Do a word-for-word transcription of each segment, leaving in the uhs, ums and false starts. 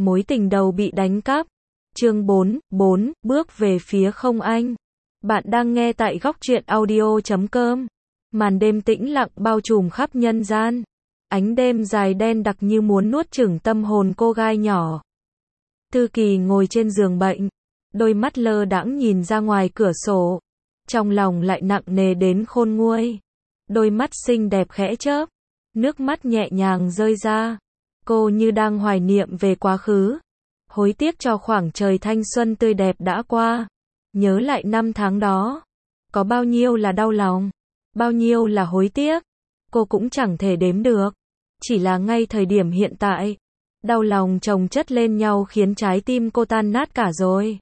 Mối tình đầu bị đánh cắp. Chương bốn, bốn, bước về phía không anh. Bạn đang nghe tại góc truyện audio chấm com. Màn đêm tĩnh lặng bao trùm khắp nhân gian. Ánh đêm dài đen đặc như muốn nuốt chửng tâm hồn cô gái nhỏ. Thư Kỳ ngồi trên giường bệnh, đôi mắt lơ đãng nhìn ra ngoài cửa sổ. Trong lòng lại nặng nề đến khôn nguôi. Đôi mắt xinh đẹp khẽ chớp, nước mắt nhẹ nhàng rơi ra. Cô như đang hoài niệm về quá khứ, hối tiếc cho khoảng trời thanh xuân tươi đẹp đã qua. Nhớ lại năm tháng đó, có bao nhiêu là đau lòng, bao nhiêu là hối tiếc, cô cũng chẳng thể đếm được. Chỉ là ngay thời điểm hiện tại, đau lòng chồng chất lên nhau khiến trái tim cô tan nát cả rồi.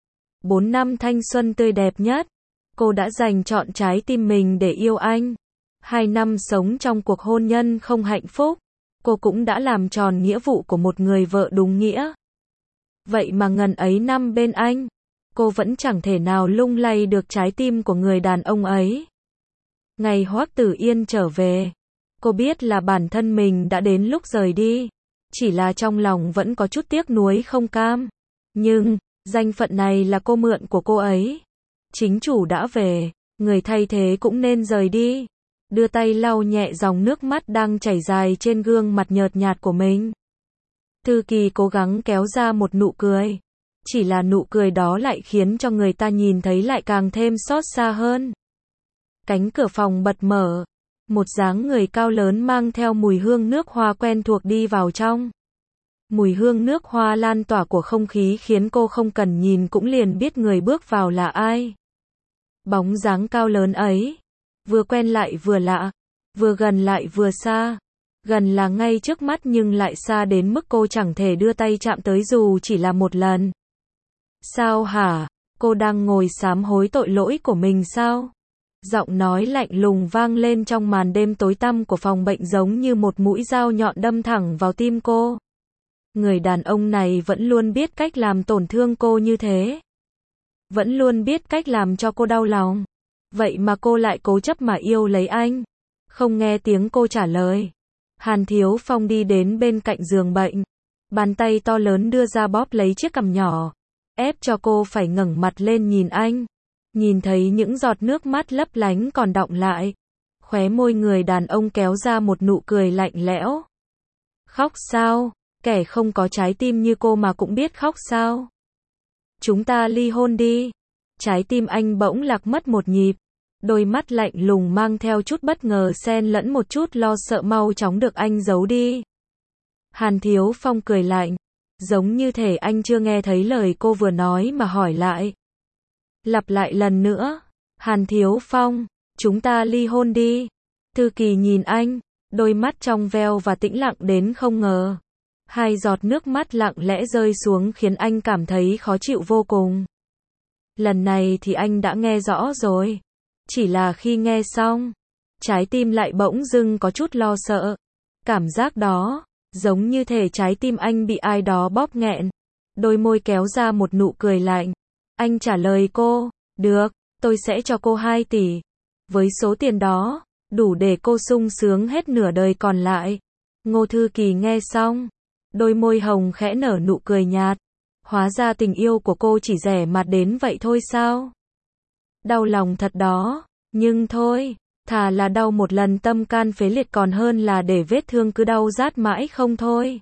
Bốn năm thanh xuân tươi đẹp nhất, cô đã dành trọn trái tim mình để yêu anh. Hai năm sống trong cuộc hôn nhân không hạnh phúc, cô cũng đã làm tròn nghĩa vụ của một người vợ đúng nghĩa. Vậy mà ngần ấy năm bên anh, cô vẫn chẳng thể nào lung lay được trái tim của người đàn ông ấy. Ngày Hoắc Tử Yên trở về, cô biết là bản thân mình đã đến lúc rời đi, chỉ là trong lòng vẫn có chút tiếc nuối không cam. Nhưng, danh phận này là cô mượn của cô ấy. Chính chủ đã về, người thay thế cũng nên rời đi. Đưa tay lau nhẹ dòng nước mắt đang chảy dài trên gương mặt nhợt nhạt của mình. Thư Kỳ cố gắng kéo ra một nụ cười. Chỉ là nụ cười đó lại khiến cho người ta nhìn thấy lại càng thêm xót xa hơn. Cánh cửa phòng bật mở. Một dáng người cao lớn mang theo mùi hương nước hoa quen thuộc đi vào trong. Mùi hương nước hoa lan tỏa của không khí khiến cô không cần nhìn cũng liền biết người bước vào là ai. Bóng dáng cao lớn ấy, vừa quen lại vừa lạ, vừa gần lại vừa xa. Gần là ngay trước mắt nhưng lại xa đến mức cô chẳng thể đưa tay chạm tới dù chỉ là một lần. Sao hả? Cô đang ngồi sám hối tội lỗi của mình sao? Giọng nói lạnh lùng vang lên trong màn đêm tối tăm của phòng bệnh giống như một mũi dao nhọn đâm thẳng vào tim cô. Người đàn ông này vẫn luôn biết cách làm tổn thương cô như thế. Vẫn luôn biết cách làm cho cô đau lòng. Vậy mà cô lại cố chấp mà yêu lấy anh. Không nghe tiếng cô trả lời. Hàn Thiếu Phong đi đến bên cạnh giường bệnh. Bàn tay to lớn đưa ra bóp lấy chiếc cằm nhỏ. Ép cho cô phải ngẩng mặt lên nhìn anh. Nhìn thấy những giọt nước mắt lấp lánh còn đọng lại. Khóe môi người đàn ông kéo ra một nụ cười lạnh lẽo. Khóc sao? Kẻ không có trái tim như cô mà cũng biết khóc sao? Chúng ta ly hôn đi. Trái tim anh bỗng lạc mất một nhịp. Đôi mắt lạnh lùng mang theo chút bất ngờ xen lẫn một chút lo sợ mau chóng được anh giấu đi. Hàn Thiếu Phong cười lạnh. Giống như thể anh chưa nghe thấy lời cô vừa nói mà hỏi lại. Lặp lại lần nữa. Hàn Thiếu Phong, chúng ta ly hôn đi. Thư Kỳ nhìn anh, đôi mắt trong veo và tĩnh lặng đến không ngờ. Hai giọt nước mắt lặng lẽ rơi xuống khiến anh cảm thấy khó chịu vô cùng. Lần này thì anh đã nghe rõ rồi. Chỉ là khi nghe xong, trái tim lại bỗng dưng có chút lo sợ. Cảm giác đó, giống như thể trái tim anh bị ai đó bóp nghẹn. Đôi môi kéo ra một nụ cười lạnh. Anh trả lời cô, được, tôi sẽ cho cô hai tỷ. Với số tiền đó, đủ để cô sung sướng hết nửa đời còn lại. Ngô Thư Kỳ nghe xong, đôi môi hồng khẽ nở nụ cười nhạt. Hóa ra tình yêu của cô chỉ rẻ mạt đến vậy thôi sao? Đau lòng thật đó, nhưng thôi, thà là đau một lần tâm can phế liệt còn hơn là để vết thương cứ đau rát mãi không thôi.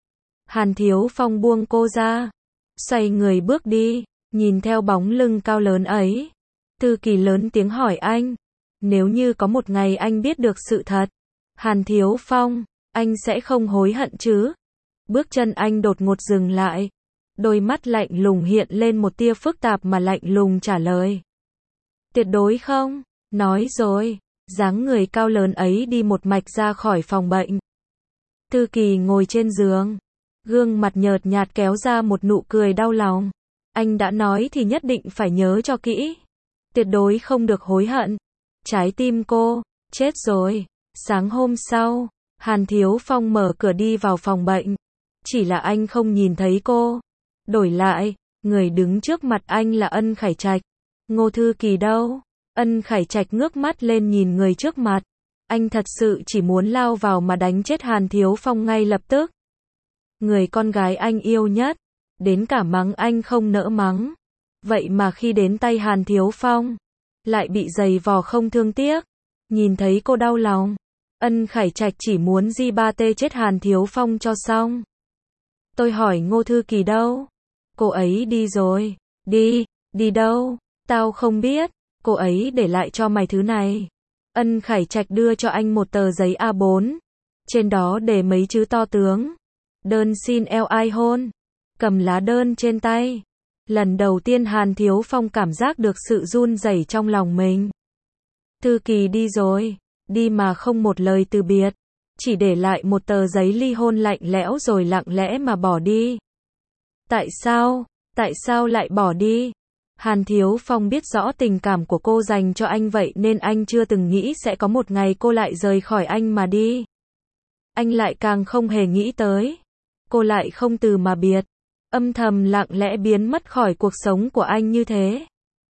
Hàn Thiếu Phong buông cô ra, xoay người bước đi, nhìn theo bóng lưng cao lớn ấy. Thư Kỳ lớn tiếng hỏi anh, nếu như có một ngày anh biết được sự thật, Hàn Thiếu Phong, anh sẽ không hối hận chứ? Bước chân anh đột ngột dừng lại. Đôi mắt lạnh lùng hiện lên một tia phức tạp mà lạnh lùng trả lời. Tuyệt đối không, nói rồi, dáng người cao lớn ấy đi một mạch ra khỏi phòng bệnh. Thư Kỳ ngồi trên giường, gương mặt nhợt nhạt kéo ra một nụ cười đau lòng. Anh đã nói thì nhất định phải nhớ cho kỹ. Tuyệt đối không được hối hận. Trái tim cô, chết rồi. Sáng hôm sau, Hàn Thiếu Phong mở cửa đi vào phòng bệnh. Chỉ là anh không nhìn thấy cô. Đổi lại, người đứng trước mặt anh là Ân Khải Trạch. Ngô Thư Kỳ đâu? Ân Khải Trạch ngước mắt lên nhìn người trước mặt. Anh thật sự chỉ muốn lao vào mà đánh chết Hàn Thiếu Phong ngay lập tức. người con gái anh yêu nhất, đến cả mắng anh không nỡ mắng. Vậy mà khi đến tay Hàn Thiếu Phong, lại bị giày vò không thương tiếc. Nhìn thấy cô đau lòng, Ân Khải Trạch chỉ muốn gi ba tê chết Hàn Thiếu Phong cho xong. Tôi hỏi Ngô Thư Kỳ đâu? Cô ấy đi rồi. Đi, đi đâu? Tao không biết, cô ấy để lại cho mày thứ này. Ân Khải Trạch đưa cho anh một tờ giấy a bốn, trên đó để mấy chữ to tướng. Đơn xin eo ai hôn. Cầm lá đơn trên tay. Lần đầu tiên Hàn Thiếu Phong cảm giác được sự run rẩy trong lòng mình. Thư Kỳ đi rồi, đi mà không một lời từ biệt, chỉ để lại một tờ giấy ly hôn lạnh lẽo rồi lặng lẽ mà bỏ đi. Tại sao? Tại sao lại bỏ đi? Hàn Thiếu Phong biết rõ tình cảm của cô dành cho anh, vậy nên anh chưa từng nghĩ sẽ có một ngày cô lại rời khỏi anh mà đi. Anh lại càng không hề nghĩ tới, cô lại không từ mà biệt, âm thầm lặng lẽ biến mất khỏi cuộc sống của anh như thế.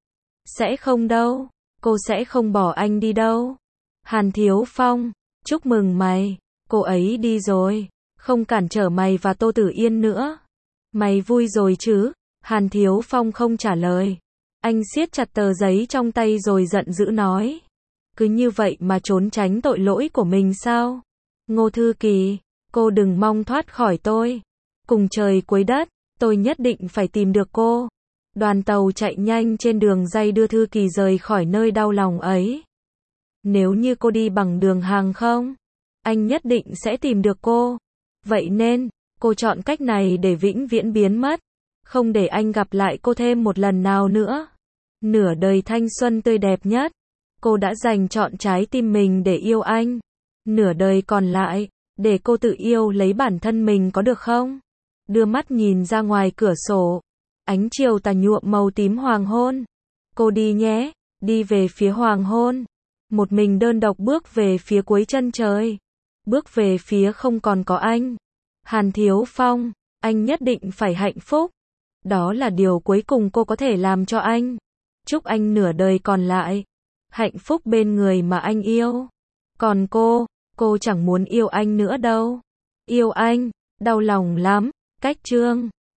Sẽ không đâu, cô sẽ không bỏ anh đi đâu. Hàn Thiếu Phong, chúc mừng mày, cô ấy đi rồi, không cản trở mày và Tô Tử Yên nữa. Mày vui rồi chứ? Hàn Thiếu Phong không trả lời. Anh siết chặt tờ giấy trong tay rồi giận dữ nói. Cứ như vậy mà trốn tránh tội lỗi của mình sao? Ngô Thư Kỳ, cô đừng mong thoát khỏi tôi. Cùng trời cuối đất, tôi nhất định phải tìm được cô. Đoàn tàu chạy nhanh trên đường ray đưa Thư Kỳ rời khỏi nơi đau lòng ấy. Nếu như cô đi bằng đường hàng không, anh nhất định sẽ tìm được cô. Vậy nên, cô chọn cách này để vĩnh viễn biến mất, không để anh gặp lại cô thêm một lần nào nữa. Nửa đời thanh xuân tươi đẹp nhất, cô đã dành trọn trái tim mình để yêu anh. Nửa đời còn lại, để cô tự yêu lấy bản thân mình có được không? Đưa mắt nhìn ra ngoài cửa sổ, ánh chiều tà nhuộm màu tím hoàng hôn. Cô đi nhé, đi về phía hoàng hôn. Một mình đơn độc bước về phía cuối chân trời. Bước về phía không còn có anh. Hàn Thiếu Phong, anh nhất định phải hạnh phúc. Đó là điều cuối cùng cô có thể làm cho anh. Chúc anh nửa đời còn lại hạnh phúc bên người mà anh yêu. Còn cô, cô chẳng muốn yêu anh nữa đâu. Yêu anh, đau lòng lắm. Cách chương